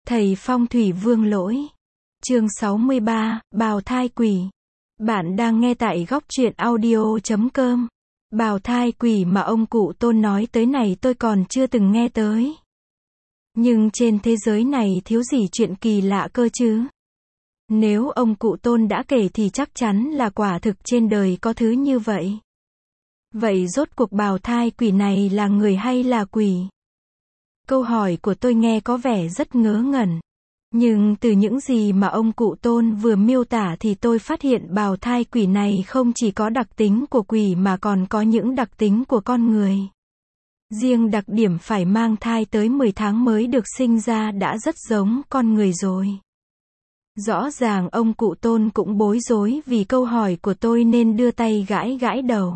Thầy Phong thủy Vương Lỗi. Chương 63, Bào thai quỷ. Bạn đang nghe tại góc truyện audio.com. Bào thai quỷ mà ông cụ Tôn nói tới này tôi còn chưa từng nghe tới. Nhưng trên thế giới này thiếu gì chuyện kỳ lạ cơ chứ. Nếu ông cụ Tôn đã kể thì chắc chắn là quả thực trên đời có thứ như vậy. Vậy rốt cuộc bào thai quỷ này là người hay là quỷ? Câu hỏi của tôi nghe có vẻ rất ngớ ngẩn. Nhưng từ những gì mà ông cụ Tôn vừa miêu tả thì tôi phát hiện bào thai quỷ này không chỉ có đặc tính của quỷ mà còn có những đặc tính của con người. Riêng đặc điểm phải mang thai tới 10 tháng mới được sinh ra đã rất giống con người rồi. Rõ ràng ông cụ Tôn cũng bối rối vì câu hỏi của tôi nên đưa tay gãi gãi đầu.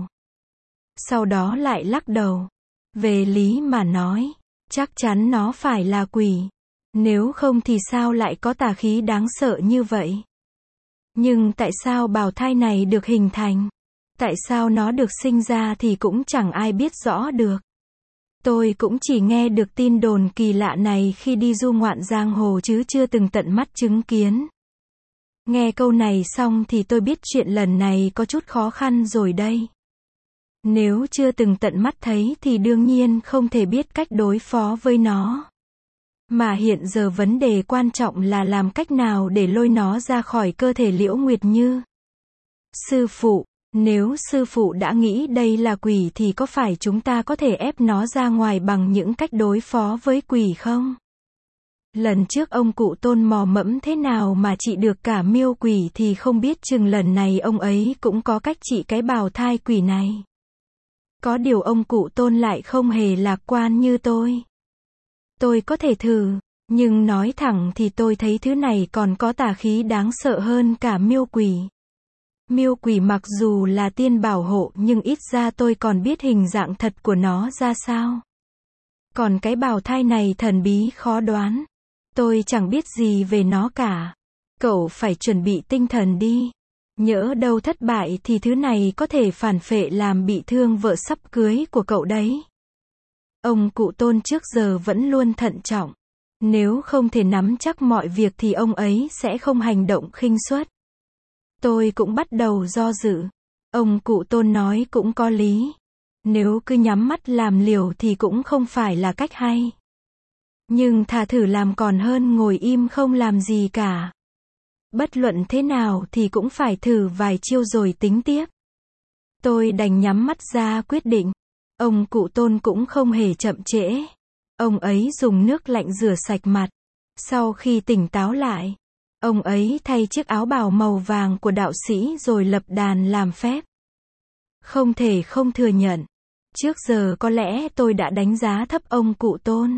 Sau đó lại lắc đầu. Về lý mà nói, chắc chắn nó phải là quỷ. Nếu không thì sao lại có tà khí đáng sợ như vậy? Nhưng tại sao bào thai này được hình thành? Tại sao nó được sinh ra thì cũng chẳng ai biết rõ được. Tôi cũng chỉ nghe được tin đồn kỳ lạ này khi đi du ngoạn giang hồ chứ chưa từng tận mắt chứng kiến. Nghe câu này xong thì tôi biết chuyện lần này có chút khó khăn rồi đây. Nếu chưa từng tận mắt thấy thì đương nhiên không thể biết cách đối phó với nó. Mà hiện giờ vấn đề quan trọng là làm cách nào để lôi nó ra khỏi cơ thể Liễu Nguyệt Như. Sư phụ, nếu sư phụ đã nghĩ đây là quỷ thì có phải chúng ta có thể ép nó ra ngoài bằng những cách đối phó với quỷ không? Lần trước ông cụ Tôn mò mẫm thế nào mà trị được cả miêu quỷ thì không biết chừng lần này ông ấy cũng có cách trị cái bào thai quỷ này. Có điều ông cụ Tôn lại không hề lạc quan như tôi. Tôi có thể thử, nhưng nói thẳng thì tôi thấy thứ này còn có tà khí đáng sợ hơn cả miêu quỷ. Miêu quỷ mặc dù là tiên bảo hộ nhưng ít ra tôi còn biết hình dạng thật của nó ra sao. Còn cái bào thai này thần bí khó đoán. Tôi chẳng biết gì về nó cả. Cậu phải chuẩn bị tinh thần đi. Nhỡ đâu thất bại thì thứ này có thể phản phệ làm bị thương vợ sắp cưới của cậu đấy. Ông cụ Tôn trước giờ vẫn luôn thận trọng. Nếu không thể nắm chắc mọi việc thì ông ấy sẽ không hành động khinh suất. Tôi cũng bắt đầu do dự. Ông cụ Tôn nói cũng có lý. Nếu cứ nhắm mắt làm liều thì cũng không phải là cách hay. Nhưng thà thử làm còn hơn ngồi im không làm gì cả. Bất luận thế nào thì cũng phải thử vài chiêu rồi tính tiếp. Tôi đành nhắm mắt ra quyết định. Ông cụ Tôn cũng không hề chậm trễ. Ông ấy dùng nước lạnh rửa sạch mặt. Sau khi tỉnh táo lại, ông ấy thay chiếc áo bào màu vàng của đạo sĩ rồi lập đàn làm phép. Không thể không thừa nhận. Trước giờ có lẽ tôi đã đánh giá thấp ông cụ Tôn.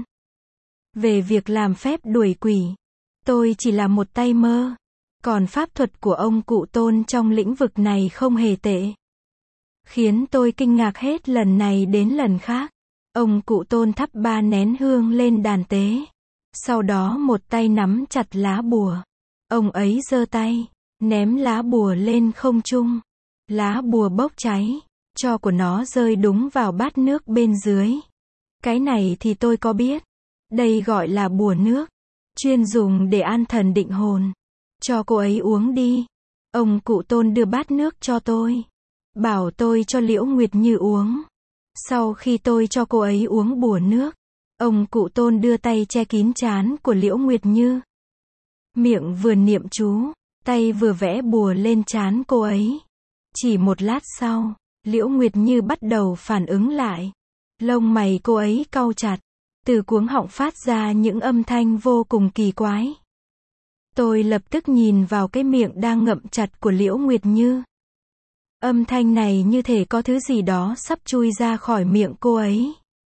Về việc làm phép đuổi quỷ, tôi chỉ là một tay mơ. Còn pháp thuật của ông cụ Tôn trong lĩnh vực này không hề tệ. Khiến tôi kinh ngạc hết lần này đến lần khác. Ông cụ Tôn thắp 3 nén hương lên đàn tế. Sau đó một tay nắm chặt lá bùa. Ông ấy giơ tay, ném lá bùa lên không trung. Lá bùa bốc cháy, tro của nó rơi đúng vào bát nước bên dưới. Cái này thì tôi có biết. Đây gọi là bùa nước, chuyên dùng để an thần định hồn. Cho cô ấy uống đi. Ông cụ Tôn đưa bát nước cho tôi. Bảo tôi cho Liễu Nguyệt Như uống. Sau khi tôi cho cô ấy uống bùa nước, ông cụ Tôn đưa tay che kín trán của Liễu Nguyệt Như. Miệng vừa niệm chú, tay vừa vẽ bùa lên trán cô ấy. Chỉ một lát sau, Liễu Nguyệt Như bắt đầu phản ứng lại. Lông mày cô ấy cau chặt. Từ cuống họng phát ra những âm thanh vô cùng kỳ quái. Tôi lập tức nhìn vào cái miệng đang ngậm chặt của Liễu Nguyệt Như. Âm thanh này như thể có thứ gì đó sắp chui ra khỏi miệng cô ấy.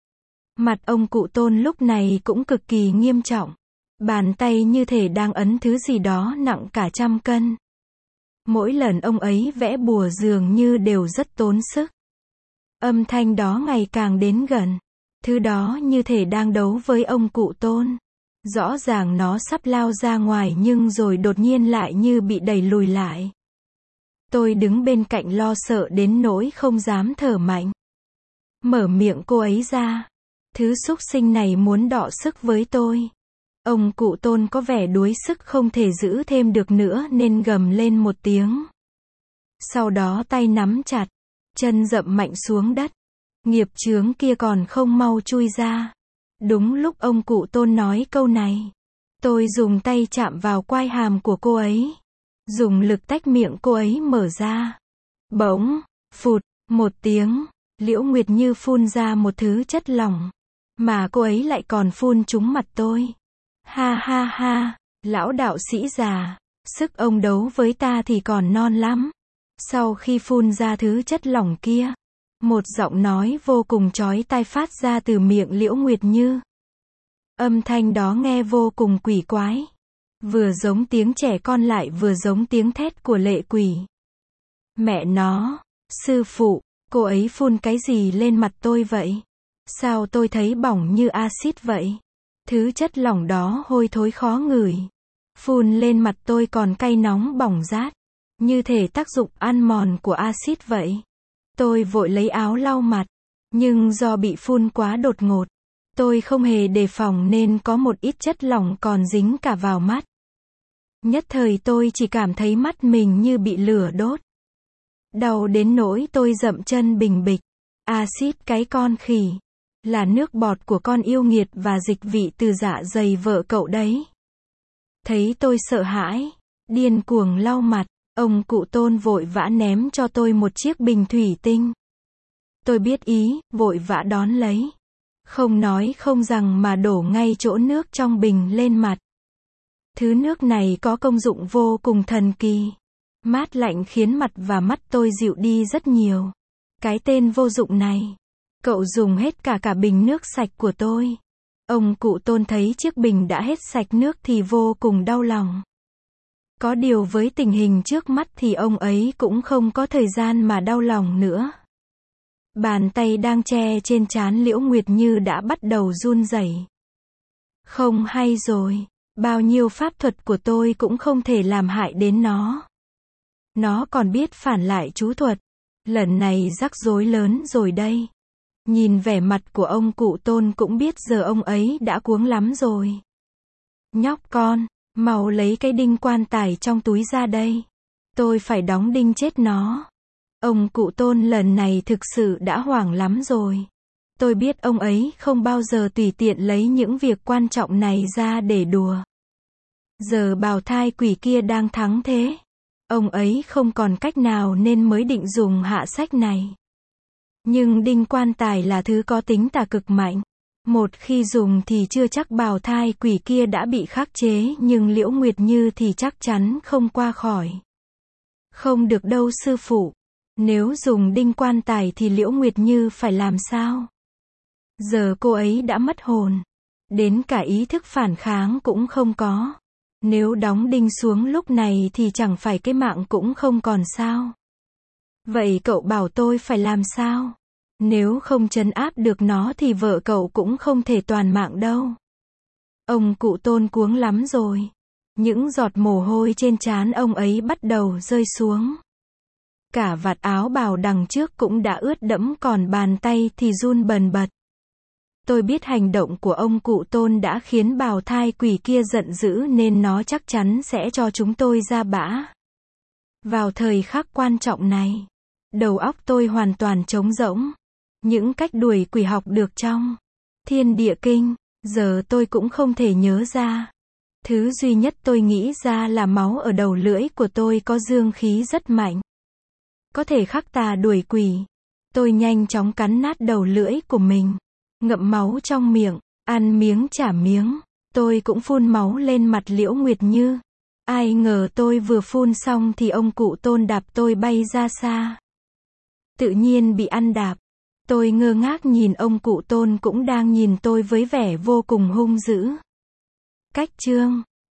Mặt ông cụ Tôn lúc này cũng cực kỳ nghiêm trọng. Bàn tay như thể đang ấn thứ gì đó nặng cả 100 cân. Mỗi lần ông ấy vẽ bùa dường như đều rất tốn sức. Âm thanh đó ngày càng đến gần. Thứ đó như thể đang đấu với ông cụ Tôn. Rõ ràng nó sắp lao ra ngoài nhưng rồi đột nhiên lại như bị đẩy lùi lại. Tôi đứng bên cạnh lo sợ đến nỗi không dám thở mạnh. Mở miệng cô ấy ra. Thứ súc sinh này muốn đọ sức với tôi. Ông cụ Tôn có vẻ đuối sức không thể giữ thêm được nữa nên gầm lên một tiếng. Sau đó tay nắm chặt, chân dậm mạnh xuống đất. Nghiệp chướng kia còn không mau chui ra. Đúng lúc ông cụ Tôn nói câu này, tôi dùng tay chạm vào quai hàm của cô ấy, dùng lực tách miệng cô ấy mở ra. Bỗng, phụt, một tiếng, Liễu Nguyệt Như phun ra một thứ chất lỏng, mà cô ấy lại còn phun trúng mặt tôi. Ha ha ha, lão đạo sĩ già, sức ông đấu với ta thì còn non lắm. Sau khi phun ra thứ chất lỏng kia, một giọng nói vô cùng chói tai phát ra từ miệng Liễu Nguyệt Như. Âm thanh đó nghe vô cùng quỷ quái. Vừa giống tiếng trẻ con lại vừa giống tiếng thét của lệ quỷ. Mẹ nó, sư phụ, cô ấy phun cái gì lên mặt tôi vậy? Sao tôi thấy bỏng như axit vậy? Thứ chất lỏng đó hôi thối khó ngửi. Phun lên mặt tôi còn cay nóng bỏng rát. Như thể tác dụng ăn mòn của axit vậy. Tôi vội lấy áo lau mặt. Nhưng do bị phun quá đột ngột, tôi không hề đề phòng nên có một ít chất lỏng còn dính cả vào mắt. Nhất thời tôi chỉ cảm thấy mắt mình như bị lửa đốt. Đau đến nỗi tôi dậm chân bình bịch. Axit cái con khỉ. Là nước bọt của con yêu nghiệt và dịch vị từ dạ dày vợ cậu đấy. Thấy tôi sợ hãi, điên cuồng lau mặt, ông cụ Tôn vội vã ném cho tôi một chiếc bình thủy tinh. Tôi biết ý, vội vã đón lấy. Không nói không rằng mà đổ ngay chỗ nước trong bình lên mặt. Thứ nước này có công dụng vô cùng thần kỳ. Mát lạnh khiến mặt và mắt tôi dịu đi rất nhiều. Cái tên vô dụng này. Cậu dùng hết cả bình nước sạch của tôi. Ông cụ Tôn thấy chiếc bình đã hết sạch nước thì vô cùng đau lòng. Có điều với tình hình trước mắt thì ông ấy cũng không có thời gian mà đau lòng nữa. Bàn tay đang che trên trán Liễu Nguyệt Như đã bắt đầu run rẩy. Không hay rồi, bao nhiêu pháp thuật của tôi cũng không thể làm hại đến nó. Nó còn biết phản lại chú thuật. Lần này rắc rối lớn rồi đây. Nhìn vẻ mặt của ông cụ Tôn cũng biết giờ ông ấy đã cuống lắm rồi. Nhóc con, mau lấy cái đinh quan tài trong túi ra đây. Tôi phải đóng đinh chết nó. Ông cụ Tôn lần này thực sự đã hoảng lắm rồi. Tôi biết ông ấy không bao giờ tùy tiện lấy những việc quan trọng này ra để đùa. Giờ bào thai quỷ kia đang thắng thế. Ông ấy không còn cách nào nên mới định dùng hạ sách này. Nhưng đinh quan tài là thứ có tính tà cực mạnh. Một khi dùng thì chưa chắc bào thai quỷ kia đã bị khắc chế, nhưng Liễu Nguyệt Như thì chắc chắn không qua khỏi. Không được đâu sư phụ. Nếu dùng đinh quan tài thì Liễu Nguyệt Như phải làm sao? Giờ cô ấy đã mất hồn. Đến cả ý thức phản kháng cũng không có. Nếu đóng đinh xuống lúc này thì chẳng phải cái mạng cũng không còn sao? Vậy cậu bảo tôi phải làm sao? Nếu không trấn áp được nó thì vợ cậu cũng không thể toàn mạng đâu. Ông cụ Tôn cuống lắm rồi. Những giọt mồ hôi trên trán ông ấy bắt đầu rơi xuống. Cả vạt áo bào đằng trước cũng đã ướt đẫm, còn bàn tay thì run bần bật. Tôi biết hành động của ông cụ Tôn đã khiến bào thai quỷ kia giận dữ nên nó chắc chắn sẽ cho chúng tôi ra bã. Vào thời khắc quan trọng này, đầu óc tôi hoàn toàn trống rỗng. Những cách đuổi quỷ học được trong Thiên Địa Kinh, giờ tôi cũng không thể nhớ ra. Thứ duy nhất tôi nghĩ ra là máu ở đầu lưỡi của tôi có dương khí rất mạnh. Có thể khắc tà đuổi quỷ. Tôi nhanh chóng cắn nát đầu lưỡi của mình. Ngậm máu trong miệng, ăn miếng trả miếng. Tôi cũng phun máu lên mặt Liễu Nguyệt Như. Ai ngờ tôi vừa phun xong thì ông cụ Tôn đạp tôi bay ra xa. Tự nhiên bị ăn đạp. Tôi ngơ ngác nhìn ông cụ Tôn cũng đang nhìn tôi với vẻ vô cùng hung dữ. Cách chương